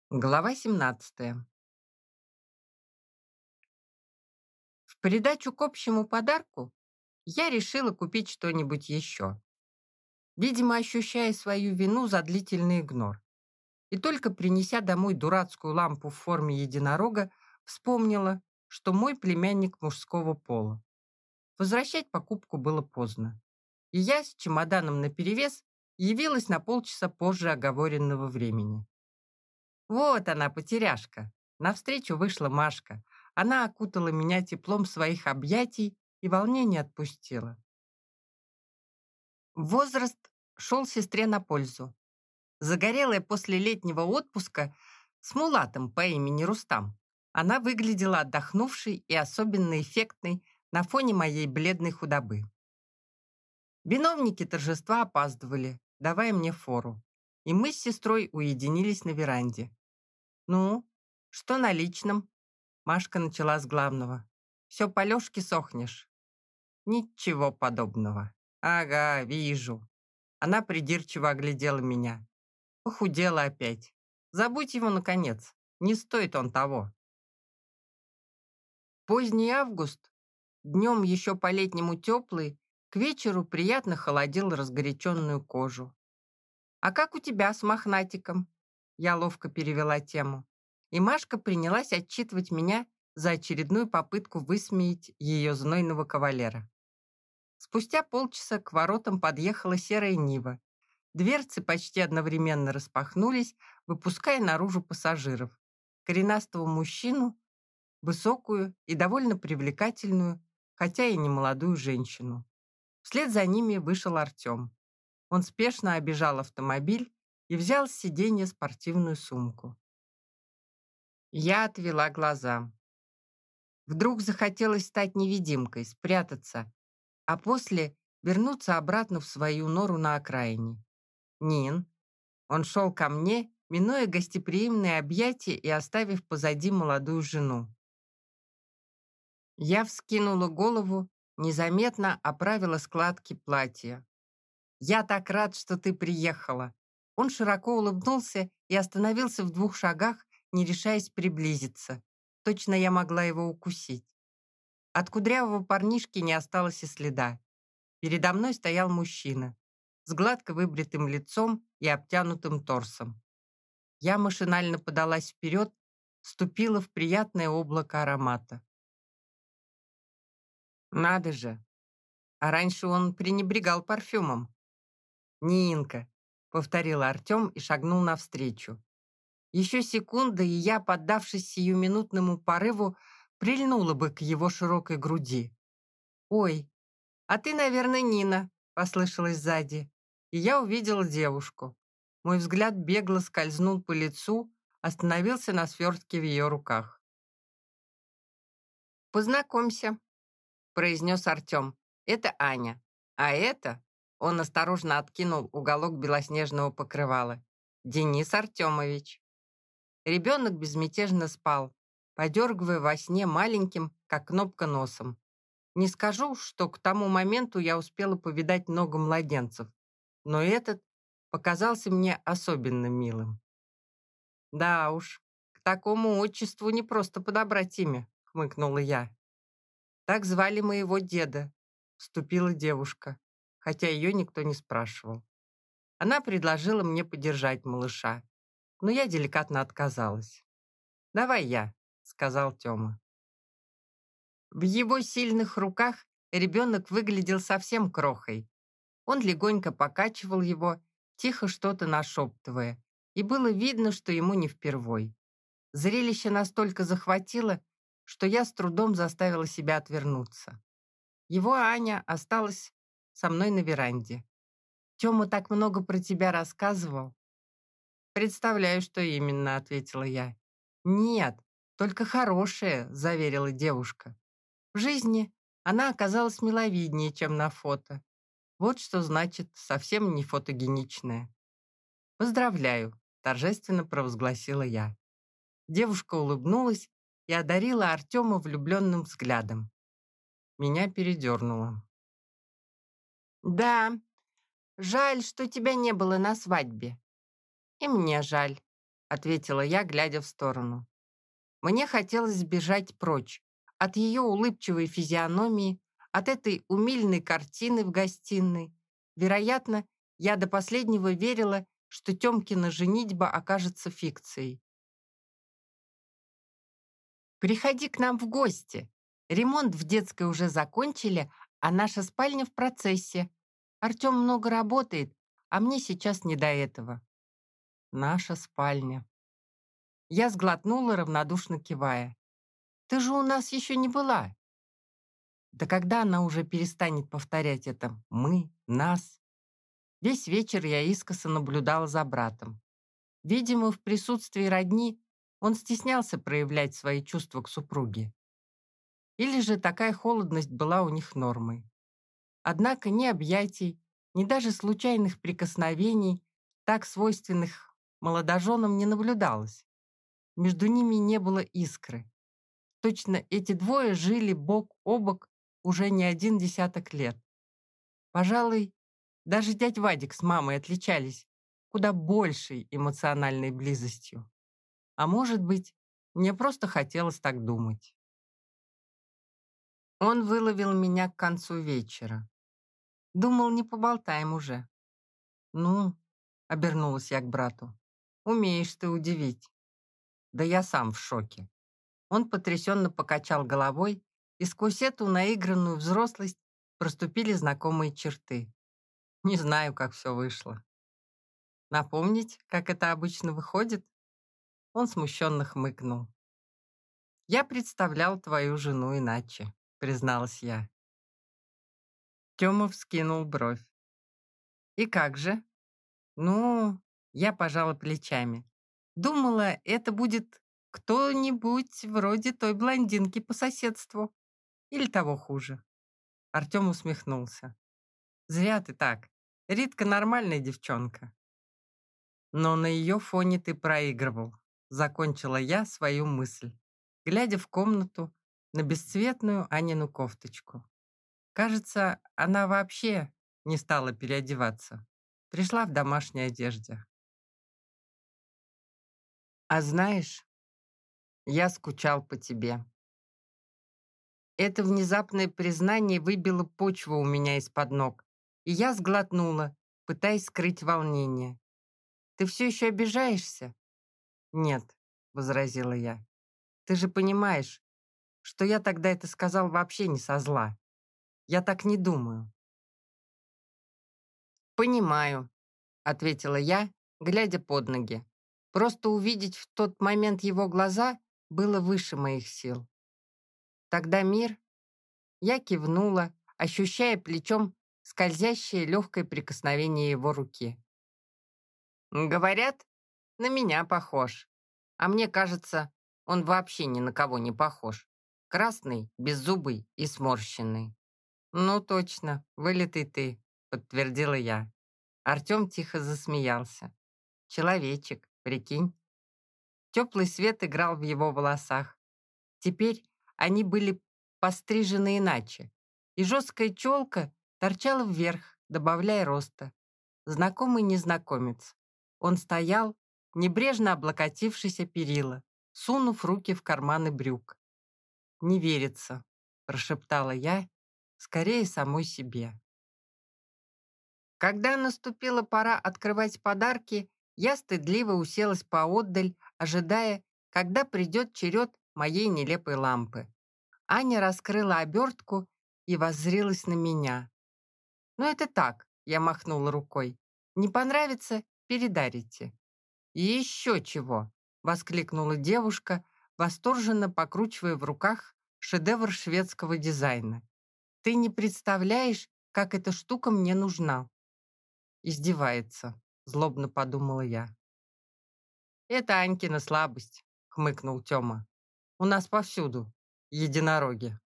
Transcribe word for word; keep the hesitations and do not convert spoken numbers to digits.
Глава семнадцатая. В придачу к общему подарку я решила купить что-нибудь еще, видимо, ощущая свою вину за длительный игнор. И только принеся домой дурацкую лампу в форме единорога, вспомнила, что мой племянник мужского пола. Возвращать покупку было поздно, и я с чемоданом наперевес явилась на полчаса позже оговоренного времени. Вот она, потеряшка. Навстречу вышла Машка. Она окутала меня теплом своих объятий и волнение отпустила. Возраст шел сестре на пользу. Загорелая после летнего отпуска с мулатом по имени Рустам, она выглядела отдохнувшей и особенно эффектной на фоне моей бледной худобы. Виновники торжества опаздывали, давая мне фору, и мы с сестрой уединились на веранде. «Ну, что на личном?» Машка начала с главного. «Все по Лёшке сохнешь». «Ничего подобного». «Ага, вижу». Она придирчиво оглядела меня. Похудела опять. Забудь его, наконец. Не стоит он того. Поздний август, днем еще по-летнему теплый, к вечеру приятно холодил разгоряченную кожу. «А как у тебя с мохнатиком?» Я ловко перевела тему. И Машка принялась отчитывать меня за очередную попытку высмеять ее знойного кавалера. Спустя полчаса к воротам подъехала серая Нива. Дверцы почти одновременно распахнулись, выпуская наружу пассажиров. Коренастого мужчину, высокую и довольно привлекательную, хотя и немолодую женщину. Вслед за ними вышел Артем. Он спешно обежал автомобиль и взял с сиденья спортивную сумку. Я отвела глаза. Вдруг захотелось стать невидимкой, спрятаться, а после вернуться обратно в свою нору на окраине. Нин. Он шел ко мне, минуя гостеприимные объятия и оставив позади молодую жену. Я вскинула голову, незаметно оправила складки платья. «Я так рад, что ты приехала!» Он широко улыбнулся и остановился в двух шагах, не решаясь приблизиться. Точно я могла его укусить. От кудрявого парнишки не осталось и следа. Передо мной стоял мужчина с гладко выбритым лицом и обтянутым торсом. Я машинально подалась вперед, вступила в приятное облако аромата. Надо же! А раньше он пренебрегал парфюмом. «Нинка», — повторил Артем и шагнул навстречу. Еще секунда, и я, поддавшись сиюминутному порыву, прильнула бы к его широкой груди. «Ой, а ты, наверное, Нина», — послышалось сзади, и я увидела девушку. Мой взгляд бегло скользнул по лицу, остановился на свертке в ее руках. «Познакомься», — произнес Артем. «Это Аня. А это...» — он осторожно откинул уголок белоснежного покрывала. «Денис Артемович». Ребенок безмятежно спал, подергивая во сне маленьким, как кнопка, носом. Не скажу, что к тому моменту я успела повидать много младенцев, но этот показался мне особенно милым. «Да уж, к такому отчеству не просто подобрать имя», — хмыкнула я. «Так звали моего деда», — вступила девушка, хотя ее никто не спрашивал. Она предложила мне подержать малыша, но я деликатно отказалась. «Давай я», — сказал Тёма. В его сильных руках ребенок выглядел совсем крохой. Он легонько покачивал его, тихо что-то нашептывая, и было видно, что ему не впервой. Зрелище настолько захватило, что я с трудом заставила себя отвернуться. Его Аня осталась со мной на веранде. «Тёма так много про тебя рассказывал». «Представляю, что именно», — ответила я. «Нет, только хорошее», — заверила девушка. В жизни она оказалась миловиднее, чем на фото. Вот что значит совсем не фотогеничная. «Поздравляю», — торжественно провозгласила я. Девушка улыбнулась и одарила Артема влюбленным взглядом. Меня передернуло. «Да, жаль, что тебя не было на свадьбе». «И мне жаль». ответила я, глядя в сторону. Мне хотелось сбежать прочь от ее улыбчивой физиономии, от этой умильной картины в гостиной. Вероятно, я до последнего верила, что Тёмкина женитьба окажется фикцией. «Приходи к нам в гости. Ремонт в детской уже закончили, а наша спальня в процессе. Артём много работает, а мне сейчас не до этого». Наша спальня. Я сглотнула, равнодушно кивая. «Ты же у нас еще не была». Да когда она уже перестанет повторять это «мы», «нас»? Весь вечер я искоса наблюдала за братом. Видимо, в присутствии родни он стеснялся проявлять свои чувства к супруге. Или же такая холодность была у них нормой. Однако ни объятий, ни даже случайных прикосновений, так свойственных молодоженам, не наблюдалось. Между ними не было искры. Точно эти двое жили бок о бок уже не один десяток лет. Пожалуй, даже дядь Вадик с мамой отличались куда большей эмоциональной близостью. А может быть, мне просто хотелось так думать. Он выловил меня к концу вечера. Думал, не поболтаем уже. «Ну», — обернулась я к брату, — «умеешь ты удивить». Да я сам в шоке. Он потрясенно покачал головой, и сквозь эту наигранную взрослость проступили знакомые черты. Не знаю, как все вышло. Напомнить, как это обычно выходит? Он смущенно хмыкнул. «Я представлял твою жену иначе», — призналась я. Тёма вскинул бровь. «И как же?» «Ну...» — я пожала плечами. «Думала, это будет кто-нибудь вроде той блондинки по соседству. Или того хуже». Артём усмехнулся. «Зря ты так. Ритка нормальная девчонка». «Но на её фоне ты проигрывал», — закончила я свою мысль, глядя в комнату на бесцветную Анину кофточку. Кажется, она вообще не стала переодеваться. Пришла в домашней одежде. «А знаешь, я скучал по тебе». Это внезапное признание выбило почву у меня из-под ног, и я сглотнула, пытаясь скрыть волнение. «Ты все еще обижаешься?» «Нет», — возразила я. «Ты же понимаешь, что я тогда это сказал вообще не со зла. Я так не думаю». «Понимаю», — ответила я, глядя под ноги. Просто увидеть в тот момент его глаза было выше моих сил. «Тогда мир...» Я кивнула, ощущая плечом скользящее легкое прикосновение его руки. «Говорят, на меня похож. А мне кажется, он вообще ни на кого не похож. Красный, беззубый и сморщенный». «Ну точно, вылитый ты», — подтвердила я. Артем тихо засмеялся. «Человечек, прикинь». Теплый свет играл в его волосах. Теперь они были пострижены иначе, и жесткая челка торчала вверх, добавляя роста. Знакомый незнакомец. Он стоял, небрежно облокотившись о перила, сунув руки в карманы брюк. «Не верится», — прошептала я, скорее самой себе. Когда наступила пора открывать подарки, я стыдливо уселась поотдаль, ожидая, когда придет черед моей нелепой лампы. Аня раскрыла обертку и воззрилась на меня. «Ну это так», — я махнула рукой. «Не понравится — передарите». «И еще чего!» — воскликнула девушка, восторженно покручивая в руках шедевр шведского дизайна. «Ты не представляешь, как эта штука мне нужна!» «Издевается», — злобно подумала я. «Это Анькина слабость», — хмыкнул Тёма. «У нас повсюду единороги».